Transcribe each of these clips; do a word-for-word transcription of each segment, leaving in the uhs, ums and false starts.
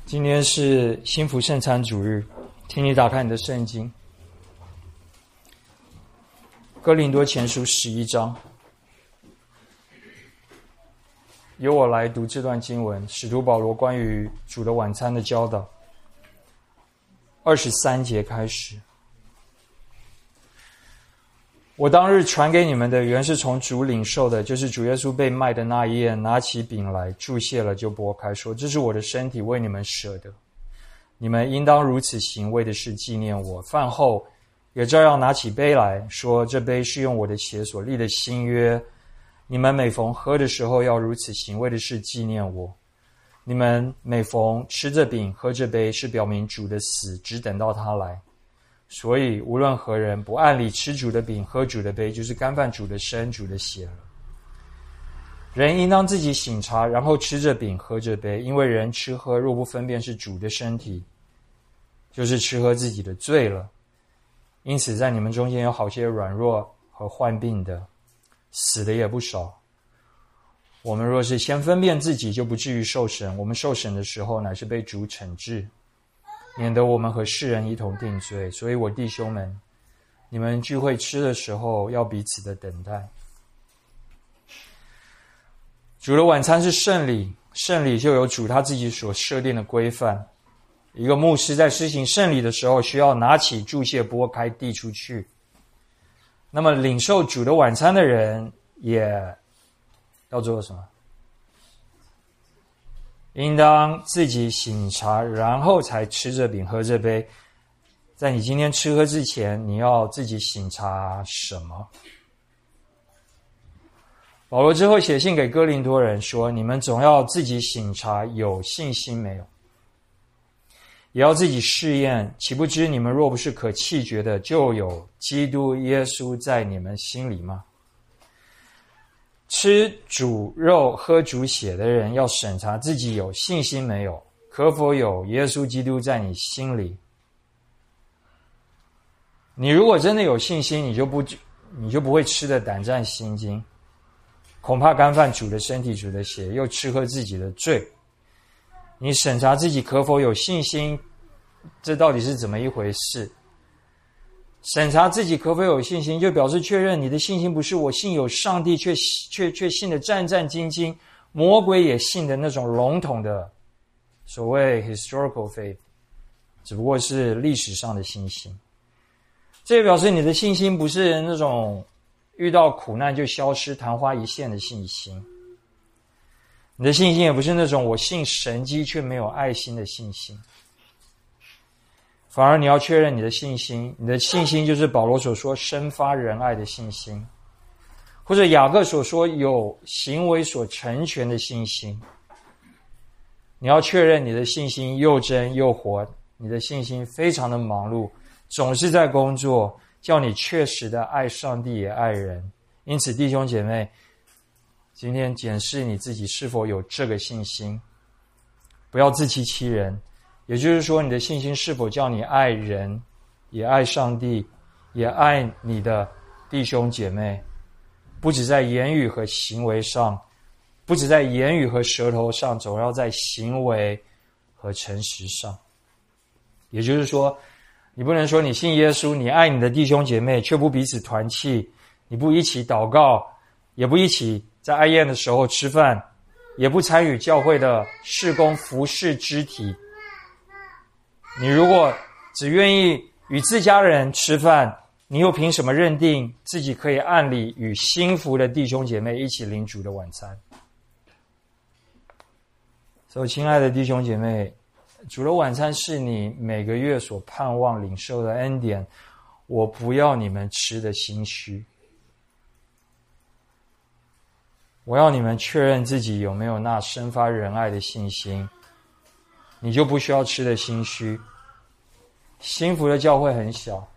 今天是幸福圣餐主日，请你打开你的圣经，哥林多前书十一章，由我来读这段经文，使徒保罗关于主的晚餐的教导。二十三节开始，我当日传给你们的，原是从主领受的，就是主耶稣被卖的那一夜，拿起饼来，祝谢了，就擘开，说：这是我的身体，为你们舍的，你们应当如此行，为的是纪念我。饭后也照样拿起杯来，说：这杯是用我的血所立的新约，你们每逢喝的时候要如此行，为的是纪念我。你们每逢吃这饼喝这杯，是表明主的死，只等到他来。所以无论何人不按理吃主的饼喝主的杯，就是干犯主的身主的血了。人应当自己省察，然后吃这饼喝这杯，因为人吃喝若不分辨是主的身体，就是吃喝自己的罪了。因此在你们中间有好些软弱和患病的，死的也不少。我们若是先分辨自己，就不至于受审。我们受审的时候，乃是被主惩治，免得我们和世人一同定罪。所以我弟兄们，你们聚会吃的时候，要彼此的等待。主的晚餐是圣礼，圣礼就有主他自己所设定的规范。一个牧师在施行圣礼的时候，需要拿起祝谢拨开递出去。那么领受主的晚餐的人也要做什么？应当自己省察，然后才吃这饼喝这杯。在你今天吃喝之前，你要自己省察什么？保罗之后写信给哥林多人说：你们总要自己省察有信心没有，也要自己试验，岂不知你们若不是可弃绝的，就有基督耶稣在你们心里吗？吃主肉喝主血的人要审查自己有信心没有，可否有耶稣基督在你心里。你如果真的有信心，你就不你就不会吃得胆战心惊，恐怕干犯主的身体主的血，又吃喝自己的罪。你审查自己可否有信心，这到底是怎么一回事？审查自己可否有信心，就表示确认你的信心不是我信有上帝却却却信得战战兢兢，魔鬼也信的那种笼统的所谓 historical faith， 只不过是历史上的信心。这也表示你的信心不是那种遇到苦难就消失昙花一现的信心，你的信心也不是那种我信神迹却没有爱心的信心。反而你要确认你的信心，你的信心就是保罗所说生发仁爱的信心，或者雅各所说有行为所成全的信心。你要确认你的信心又真又活，你的信心非常的忙碌，总是在工作，叫你确实的爱上帝也爱人。因此弟兄姐妹，今天检视你自己是否有这个信心，不要自欺欺人。也就是说，你的信心是否叫你爱人，也爱上帝，也爱你的弟兄姐妹，不只在言语和行为上，不只在言语和舌头上，总要在行为和诚实上。也就是说，你不能说你信耶稣，你爱你的弟兄姐妹，却不彼此团契，你不一起祷告，也不一起在爱宴的时候吃饭，也不参与教会的事工服事肢体。你如果只愿意与自家人吃饭，你又凭什么认定自己可以按理与幸福的弟兄姐妹一起领主的晚餐？所以亲爱的弟兄姐妹，主的晚餐是你每个月所盼望领受的恩典，我不要你们吃的心虚，我要你们确认自己有没有那生发仁爱的信心，你就不需要吃的心虚。幸福的教会很小，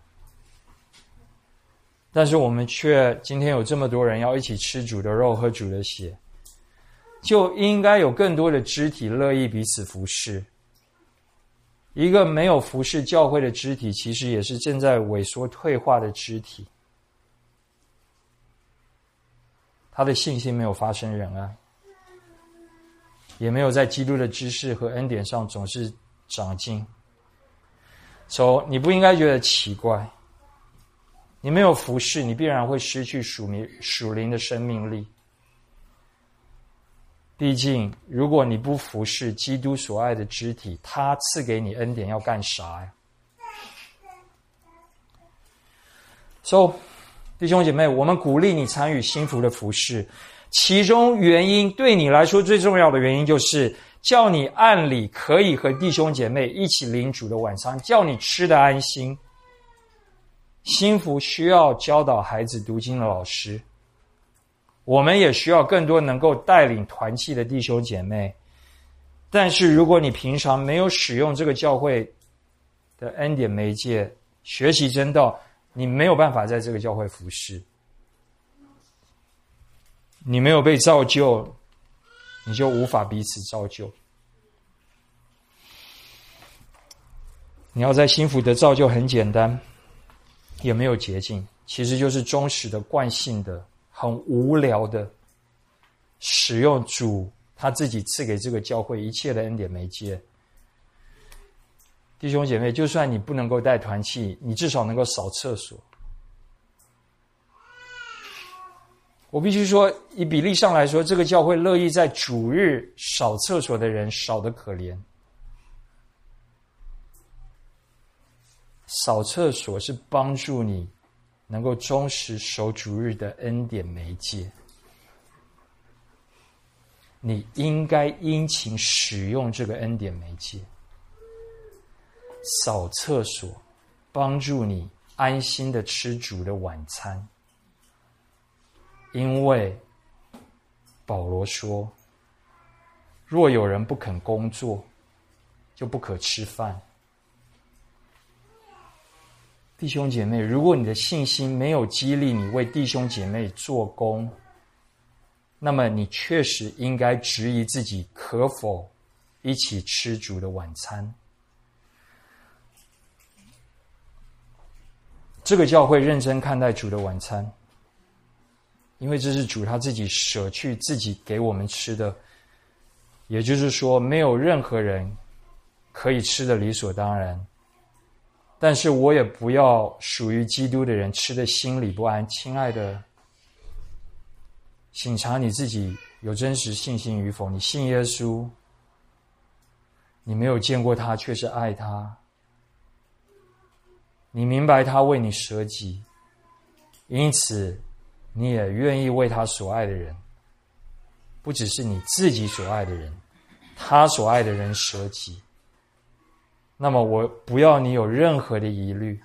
但是我们却今天有这么多人要一起吃主的肉喝主的血，就应该有更多的肢体乐意彼此服侍。一个没有服侍教会的肢体，其实也是正在萎缩退化的肢体，他的信心没有发生仁爱。 也没有在基督的知识和恩典上总是长进。所以你不应该觉得奇怪，你没有服侍，你必然会失去属灵属灵的生命力。毕竟如果你不服侍基督所爱的肢体，他赐给你恩典要干啥呀？所以弟兄姐妹，我们鼓励你参与新福的服事，其中原因对你来说最重要的原因就是叫你按理可以和弟兄姐妹一起领主的晚餐，叫你吃得安心。新福需要教导孩子读经的老师，我们也需要更多能够带领团契的弟兄姐妹。但是如果你平常没有使用这个教会的恩典媒介学习真道，你没有办法在这个教会服侍。你没有被造就，你就无法彼此造就。你要在新福的造就很简单，也没有捷径，其实就是忠实的、惯性的、很无聊的使用主他自己赐给这个教会一切的恩典媒介。弟兄姐妹，就算你不能够带团契，你至少能够扫厕所。我必须说，以比例上来说，这个教会乐意在主日扫厕所的人少得可怜。扫厕所是帮助你能够忠实守主日的恩典媒介，你应该殷勤使用这个恩典媒介。扫厕所帮助你安心的吃主的晚餐，因为保罗说，若有人不肯工作，就不可吃饭。弟兄姐妹，如果你的信心没有激励你为弟兄姐妹做工，那么你确实应该质疑自己可否一起吃主的晚餐。这个教会认真看待主的晚餐，因为这是主他自己舍去自己给我们吃的，也就是说没有任何人可以吃的理所当然。但是我也不要属于基督的人吃得心里不安。亲爱的，省察你自己有真实信心与否。你信耶稣，你没有见过他却是爱他，你明白他为你舍己，因此你也愿意为他所爱的人，不只是你自己所爱的人，他所爱的人舍己。那么我不要你有任何的疑虑，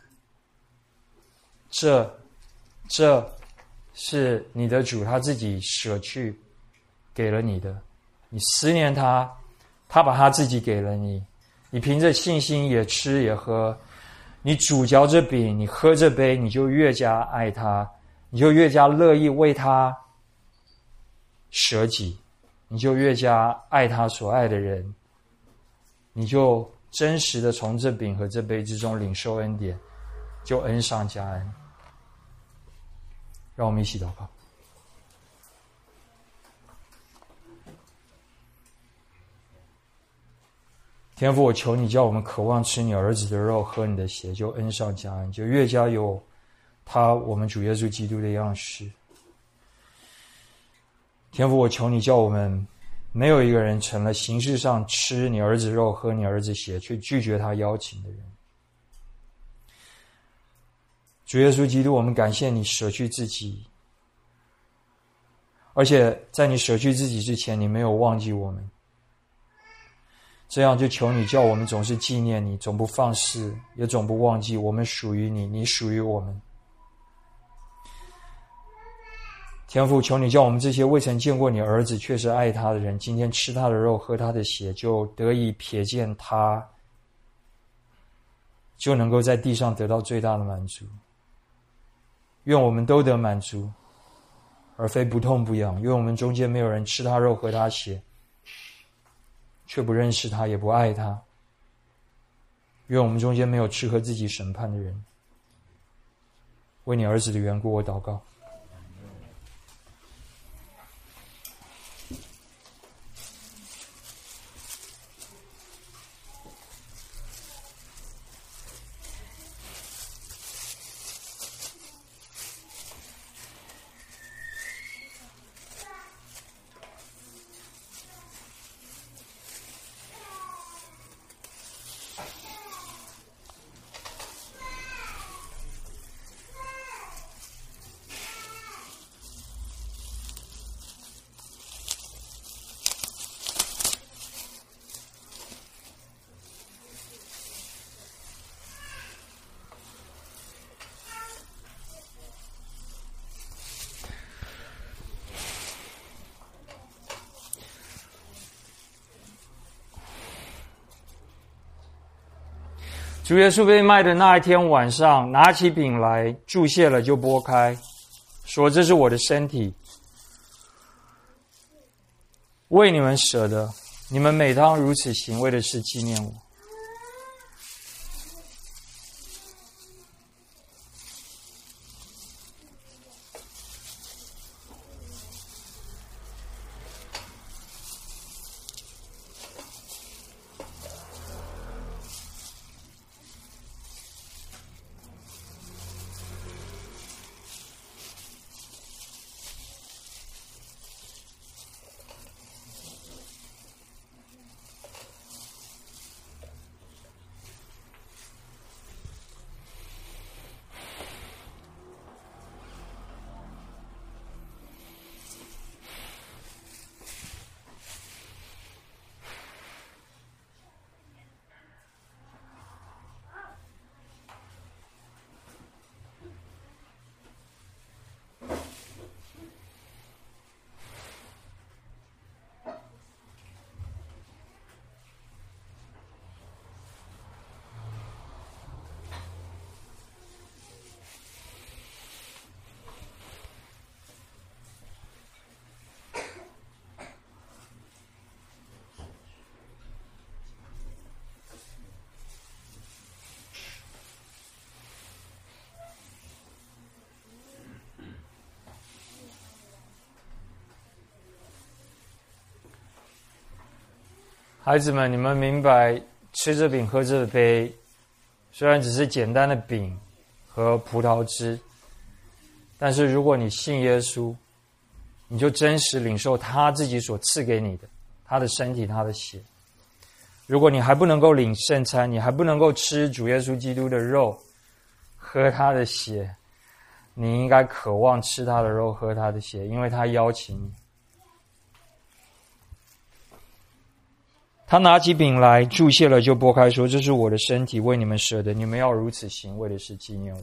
这这是你的主他自己舍去给了你的，你思念他，他把他自己给了你，你凭着信心也吃也喝，你煮嚼着饼，你喝着杯，你就越加爱他，你就越加乐意为他舍己，你就越加爱他所爱的人，你就真实的从这饼和这杯之中领受恩典，就恩上加恩。让我们一起祷告。天父，我求你叫我们渴望吃你儿子的肉，喝你的血，就恩上加恩，就越加有他我们主耶稣基督的样式。天父，我求你叫我们没有一个人成了形式上吃你儿子肉喝你儿子血却拒绝他邀请的人。主耶稣基督，我们感谢你舍去自己，而且在你舍去自己之前，你没有忘记我们。这样就求你叫我们总是纪念你，总不放肆，也总不忘记我们属于你，你属于我们。天父，求你叫我们这些未曾见过你儿子却是爱他的人，今天吃他的肉喝他的血，就得以瞥见他，就能够在地上得到最大的满足。愿我们都得满足，而非不痛不痒。愿我们中间没有人吃他肉喝他血却不认识他也不爱他。愿我们中间没有吃喝自己审判的人。为你儿子的缘故，我祷告。 主耶稣被卖的那一天晚上，拿起饼来，注谢了就拨开，说：“这是我的身体，为你们舍的，你们每当如此行，为的是纪念我。”孩子们，你们明白，吃着饼喝着杯，虽然只是简单的饼和葡萄汁，但是如果你信耶稣，你就真实领受他自己所赐给你的，他的身体，他的血。如果你还不能够领圣餐，你还不能够吃主耶稣基督的肉，喝他的血，你应该渴望吃他的肉，喝他的血，因为他邀请你。他拿起饼来，注谢了就拨开，说：“这是我的身体，为你们舍的，你们要如此行，为的是纪念我。”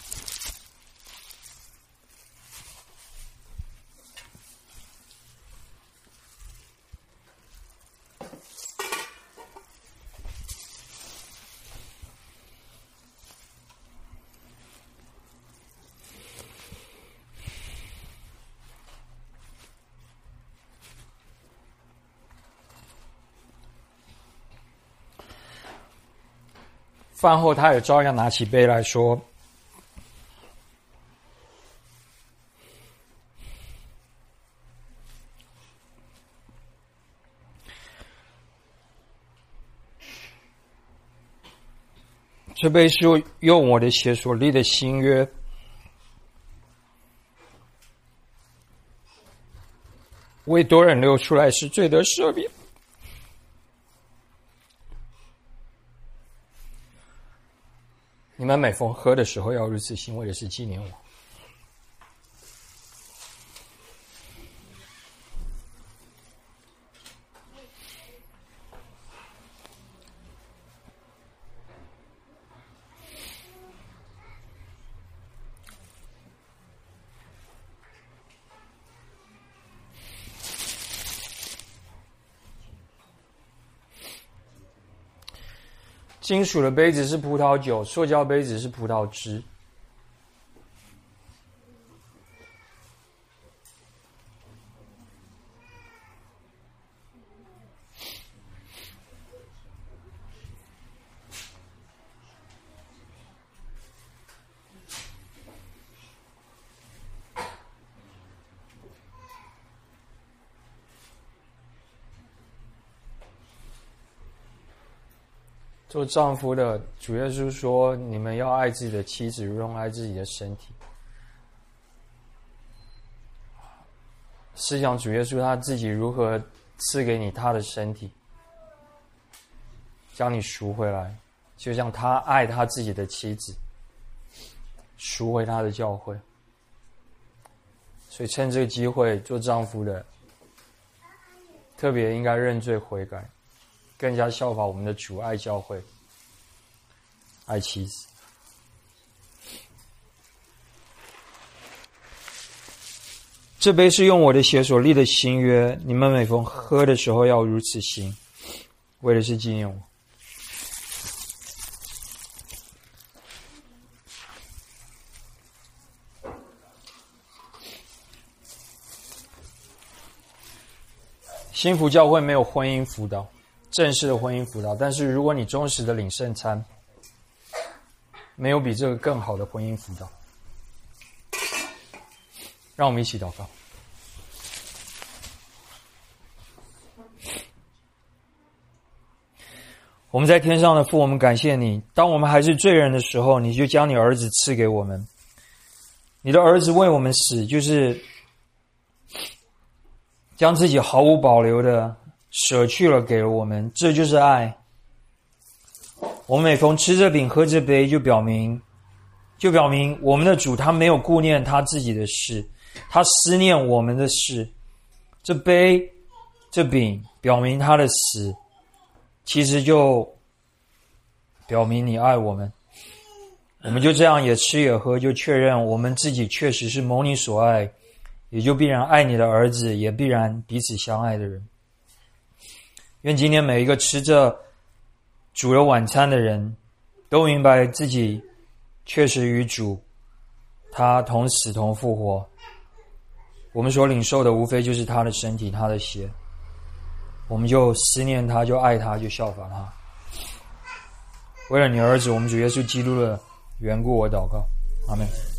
饭后，他也照样拿起杯来说：“这杯是用我的血所立的新约，为多人流出来，是罪得赦免。你们每逢喝的时候，要如此行，为的是纪念我。”金属的杯子是葡萄酒，塑胶杯子是葡萄汁。做丈夫的，主耶稣说：“你们要爱自己的妻子，如同爱自己的身体。”思想主耶稣他自己如何赐给你他的身体，将你赎回来，就像他爱他自己的妻子，赎回他的教会。所以趁这个机会，做丈夫的特别应该认罪悔改，更加效法我们的主，爱教会，爱妻子。这杯是用我的血所立的新约，你们每逢喝的时候要如此行，为的是纪念我。 新福教会没有婚姻辅导，正式的婚姻辅导，但是如果你忠实的领圣餐，没有比这个更好的婚姻辅导。让我们一起祷告。我们在天上的父，我们感谢你，当我们还是罪人的时候，你就将你儿子赐给我们。你的儿子为我们死，就是将自己毫无保留的舍去了给了我们，这就是爱。我们每逢吃这饼喝这杯，就表明就表明我们的主他没有顾念他自己的事，他思念我们的事。这杯这饼表明他的死，其实就表明你爱我们。我们就这样也吃也喝，就确认我们自己确实是蒙你所爱，也就必然爱你的儿子，也必然彼此相爱的人。愿今天每一个吃着主的晚餐的人，都明白自己确实与主他同死同复活。我们所领受的无非就是他的身体，他的血，我们就思念他，就爱他，就效法他。为了你儿子我们主耶稣基督的缘故，我祷告，阿们。